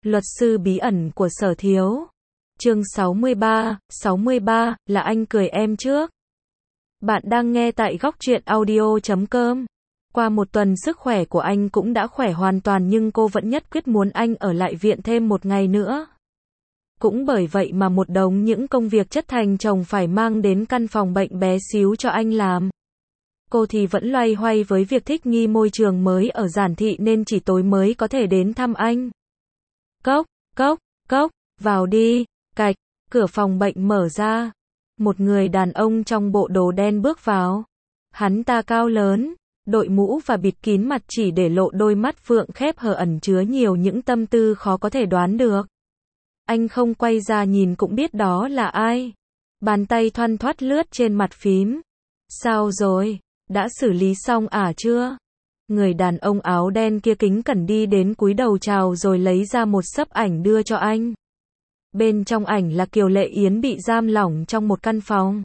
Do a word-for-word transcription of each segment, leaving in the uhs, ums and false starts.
Luật sư bí ẩn của Sở Thiếu. Chương sáu mươi ba, sáu mươi ba, là anh cười em trước. Bạn đang nghe tại góc truyện audio chấm com. Qua một tuần sức khỏe của anh cũng đã khỏe hoàn toàn nhưng cô vẫn nhất quyết muốn anh ở lại viện thêm một ngày nữa. Cũng bởi vậy mà một đống những công việc chất thành chồng phải mang đến căn phòng bệnh bé xíu cho anh làm. Cô thì vẫn loay hoay với việc thích nghi môi trường mới ở Giản Thị nên chỉ tối mới có thể đến thăm anh. Cốc, cốc, cốc, vào đi, cạch, cửa phòng bệnh mở ra. Một người đàn ông trong bộ đồ đen bước vào. Hắn ta cao lớn, đội mũ và bịt kín mặt chỉ để lộ đôi mắt phượng khép hờ ẩn chứa nhiều những tâm tư khó có thể đoán được. Anh không quay ra nhìn cũng biết đó là ai. Bàn tay thoăn thoắt lướt trên mặt phím. Sao rồi? Đã xử lý xong à chưa? Người đàn ông áo đen kia kính cẩn đi đến cúi đầu chào rồi lấy ra một xấp ảnh đưa cho anh. Bên trong ảnh là Kiều Lệ Yến bị giam lỏng trong một căn phòng.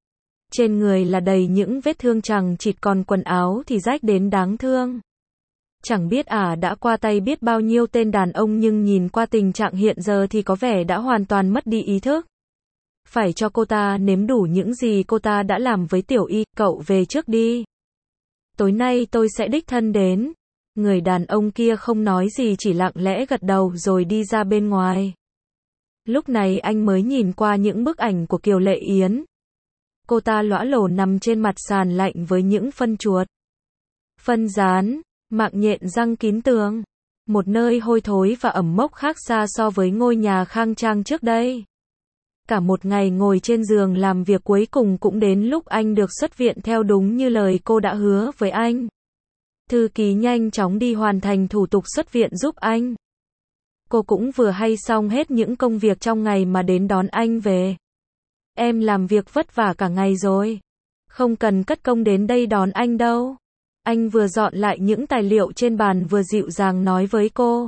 Trên người là đầy những vết thương chằng chịt, còn quần áo thì rách đến đáng thương. Chẳng biết à đã qua tay biết bao nhiêu tên đàn ông nhưng nhìn qua tình trạng hiện giờ thì có vẻ đã hoàn toàn mất đi ý thức. Phải cho cô ta nếm đủ những gì cô ta đã làm với Tiểu Y, cậu về trước đi. Tối nay tôi sẽ đích thân đến. Người đàn ông kia không nói gì chỉ lặng lẽ gật đầu rồi đi ra bên ngoài. Lúc này anh mới nhìn qua những bức ảnh của Kiều Lệ Yến. Cô ta lõa lồ nằm trên mặt sàn lạnh với những phân chuột, phân rán, mạng nhện răng kín tường. Một nơi hôi thối và ẩm mốc khác xa so với ngôi nhà khang trang trước đây. Cả một ngày ngồi trên giường làm việc cuối cùng cũng đến lúc anh được xuất viện theo đúng như lời cô đã hứa với anh. Thư ký nhanh chóng đi hoàn thành thủ tục xuất viện giúp anh. Cô cũng vừa hay xong hết những công việc trong ngày mà đến đón anh về. Em làm việc vất vả cả ngày rồi. Không cần cất công đến đây đón anh đâu. Anh vừa dọn lại những tài liệu trên bàn vừa dịu dàng nói với cô.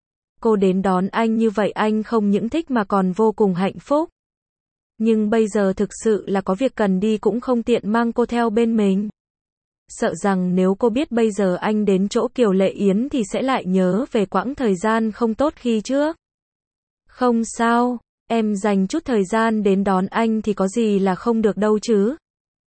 Cô đến đón anh như vậy anh không những thích mà còn vô cùng hạnh phúc. Nhưng bây giờ thực sự là có việc cần đi cũng không tiện mang cô theo bên mình. Sợ rằng nếu cô biết bây giờ anh đến chỗ Kiều Lệ Yến thì sẽ lại nhớ về quãng thời gian không tốt khi trước. Không sao, em dành chút thời gian đến đón anh thì có gì là không được đâu chứ.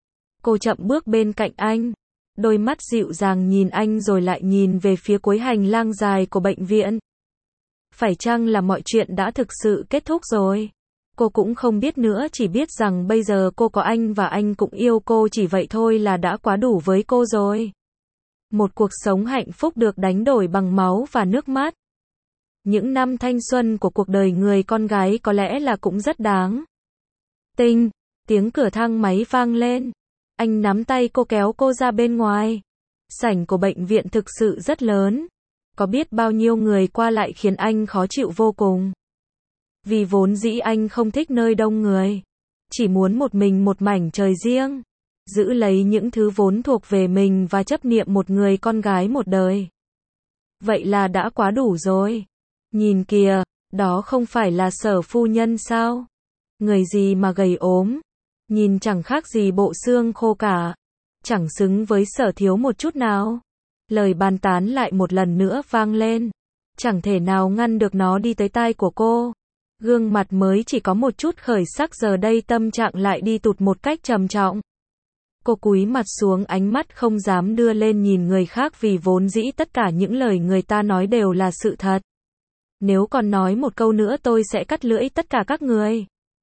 Cô chậm bước bên cạnh anh, đôi mắt dịu dàng nhìn anh rồi lại nhìn về phía cuối hành lang dài của bệnh viện. Phải chăng là mọi chuyện đã thực sự kết thúc rồi? Cô cũng không biết nữa, chỉ biết rằng bây giờ cô có anh và anh cũng yêu cô, chỉ vậy thôi là đã quá đủ với cô rồi. Một cuộc sống hạnh phúc được đánh đổi bằng máu và nước mắt. Những năm thanh xuân của cuộc đời người con gái có lẽ là cũng rất đáng. Tinh, tiếng cửa thang máy vang lên. Anh nắm tay cô kéo cô ra bên ngoài. Sảnh của bệnh viện thực sự rất lớn. Có biết bao nhiêu người qua lại khiến anh khó chịu vô cùng. Vì vốn dĩ anh không thích nơi đông người. Chỉ muốn một mình một mảnh trời riêng. Giữ lấy những thứ vốn thuộc về mình và chấp niệm một người con gái một đời. Vậy là đã quá đủ rồi. Nhìn kìa, đó không phải là Sở phu nhân sao? Người gì mà gầy ốm. Nhìn chẳng khác gì bộ xương khô cả. Chẳng xứng với Sở thiếu một chút nào. Lời bàn tán lại một lần nữa vang lên. Chẳng thể nào ngăn được nó đi tới tai của cô. Gương mặt mới chỉ có một chút khởi sắc giờ đây tâm trạng lại đi tụt một cách trầm trọng. Cô cúi mặt xuống, ánh mắt không dám đưa lên nhìn người khác vì vốn dĩ tất cả những lời người ta nói đều là sự thật. Nếu còn nói một câu nữa tôi sẽ cắt lưỡi tất cả các người.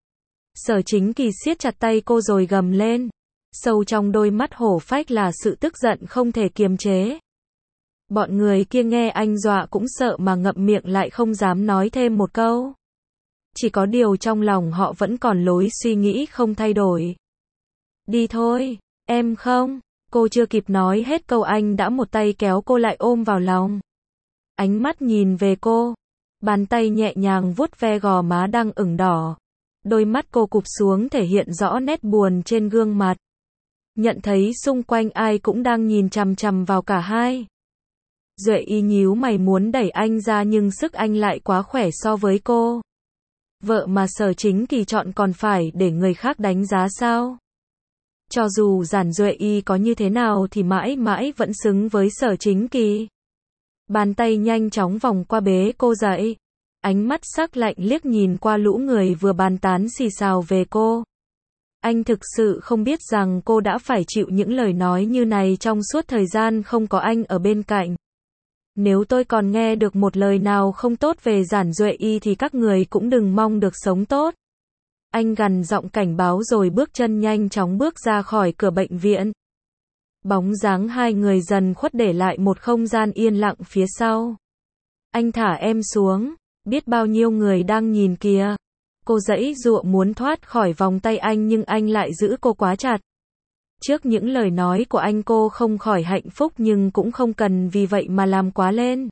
Sở Chính Kỳ siết chặt tay cô rồi gầm lên. Sâu trong đôi mắt hổ phách là sự tức giận không thể kiềm chế. Bọn người kia nghe anh dọa cũng sợ mà ngậm miệng lại không dám nói thêm một câu. Chỉ có điều trong lòng họ vẫn còn lối suy nghĩ không thay đổi. Đi thôi, em không. Cô chưa kịp nói hết câu anh đã một tay kéo cô lại ôm vào lòng. Ánh mắt nhìn về cô. Bàn tay nhẹ nhàng vuốt ve gò má đang ửng đỏ. Đôi mắt cô cụp xuống thể hiện rõ nét buồn trên gương mặt. Nhận thấy xung quanh ai cũng đang nhìn chằm chằm vào cả hai. Duệ Y nhíu mày muốn đẩy anh ra nhưng sức anh lại quá khỏe so với cô. Vợ mà Sở Chính Kỳ chọn còn phải để người khác đánh giá sao? Cho dù Giản Duệ Y có như thế nào thì mãi mãi vẫn xứng với Sở Chính Kỳ. Bàn tay nhanh chóng vòng qua bế cô dậy. Ánh mắt sắc lạnh liếc nhìn qua lũ người vừa bàn tán xì xào về cô. Anh thực sự không biết rằng cô đã phải chịu những lời nói như này trong suốt thời gian không có anh ở bên cạnh. Nếu tôi còn nghe được một lời nào không tốt về Giản Duệ Y thì các người cũng đừng mong được sống tốt. Anh gằn giọng cảnh báo rồi bước chân nhanh chóng bước ra khỏi cửa bệnh viện. Bóng dáng hai người dần khuất để lại một không gian yên lặng phía sau. Anh thả em xuống, biết bao nhiêu người đang nhìn kìa. Cô giãy giụa muốn thoát khỏi vòng tay anh nhưng anh lại giữ cô quá chặt. Trước những lời nói của anh cô không khỏi hạnh phúc nhưng cũng không cần vì vậy mà làm quá lên.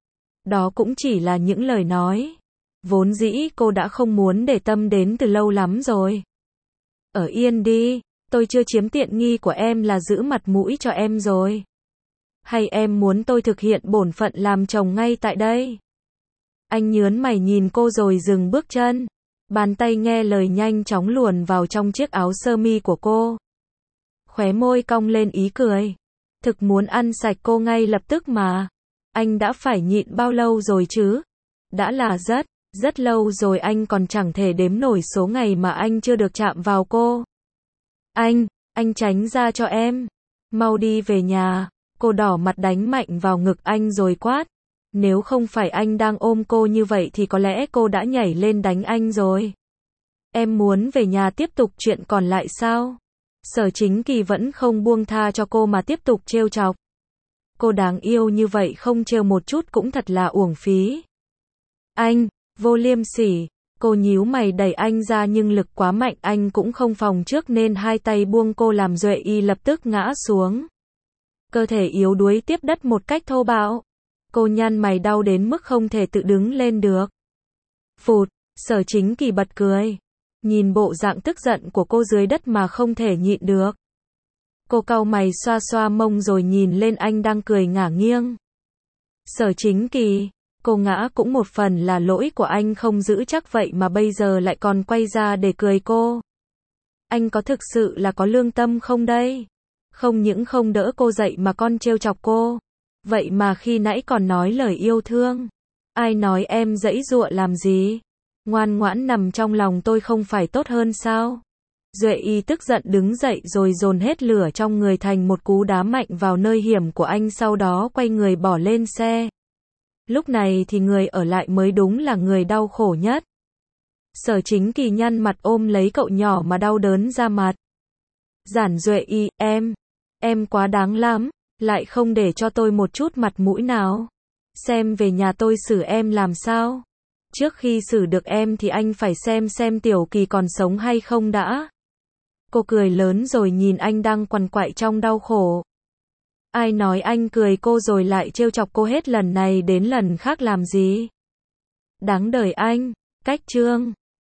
Đó cũng chỉ là những lời nói. Vốn dĩ cô đã không muốn để tâm đến từ lâu lắm rồi. Ở yên đi, tôi chưa chiếm tiện nghi của em là giữ mặt mũi cho em rồi. Hay em muốn tôi thực hiện bổn phận làm chồng ngay tại đây? Anh nhớn mày nhìn cô rồi dừng bước chân. Bàn tay nghe lời nhanh chóng luồn vào trong chiếc áo sơ mi của cô. Khóe môi cong lên ý cười. Thực muốn ăn sạch cô ngay lập tức mà. Anh đã phải nhịn bao lâu rồi chứ? Đã là rất, rất lâu rồi, anh còn chẳng thể đếm nổi số ngày mà anh chưa được chạm vào cô. Anh, anh tránh ra cho em. Mau đi về nhà. Cô đỏ mặt đánh mạnh vào ngực anh rồi quát. Nếu không phải anh đang ôm cô như vậy thì có lẽ cô đã nhảy lên đánh anh rồi. Em muốn về nhà tiếp tục chuyện còn lại sao? Sở Chính Kỳ vẫn không buông tha cho cô mà tiếp tục trêu chọc. Cô đáng yêu như vậy không trêu một chút cũng thật là uổng phí. Anh, vô liêm sỉ. Cô nhíu mày đẩy anh ra nhưng lực quá mạnh anh cũng không phòng trước nên hai tay buông cô làm Duệ Y lập tức ngã xuống. Cơ thể yếu đuối tiếp đất một cách thô bạo. Cô nhăn mày đau đến mức không thể tự đứng lên được. Phụt, Sở Chính Kỳ bật cười. Nhìn bộ dạng tức giận của cô dưới đất mà không thể nhịn được. Cô cau mày xoa xoa mông rồi nhìn lên anh đang cười ngả nghiêng. Sở Chính Kỳ, cô ngã cũng một phần là lỗi của anh không giữ chắc vậy mà bây giờ lại còn quay ra để cười cô. Anh có thực sự là có lương tâm không đây? Không những không đỡ cô dậy mà còn trêu chọc cô. Vậy mà khi nãy còn nói lời yêu thương. Ai nói em giãy giụa làm gì? Ngoan ngoãn nằm trong lòng tôi không phải tốt hơn sao? Duệ Y tức giận đứng dậy rồi dồn hết lửa trong người thành một cú đá mạnh vào nơi hiểm của anh, sau đó quay người bỏ lên xe. Lúc này thì người ở lại mới đúng là người đau khổ nhất. Sở Chính Kỳ nhăn mặt ôm lấy cậu nhỏ mà đau đớn ra mặt. Giản Duệ Y, em, em quá đáng lắm, lại không để cho tôi một chút mặt mũi nào. Xem về nhà tôi xử em làm sao? Trước khi xử được em thì anh phải xem xem Tiểu Kỳ còn sống hay không đã. Cô cười lớn rồi nhìn anh đang quằn quại trong đau khổ. Ai nói anh cười cô rồi lại trêu chọc cô hết lần này đến lần khác làm gì? Đáng đời anh. Cách chương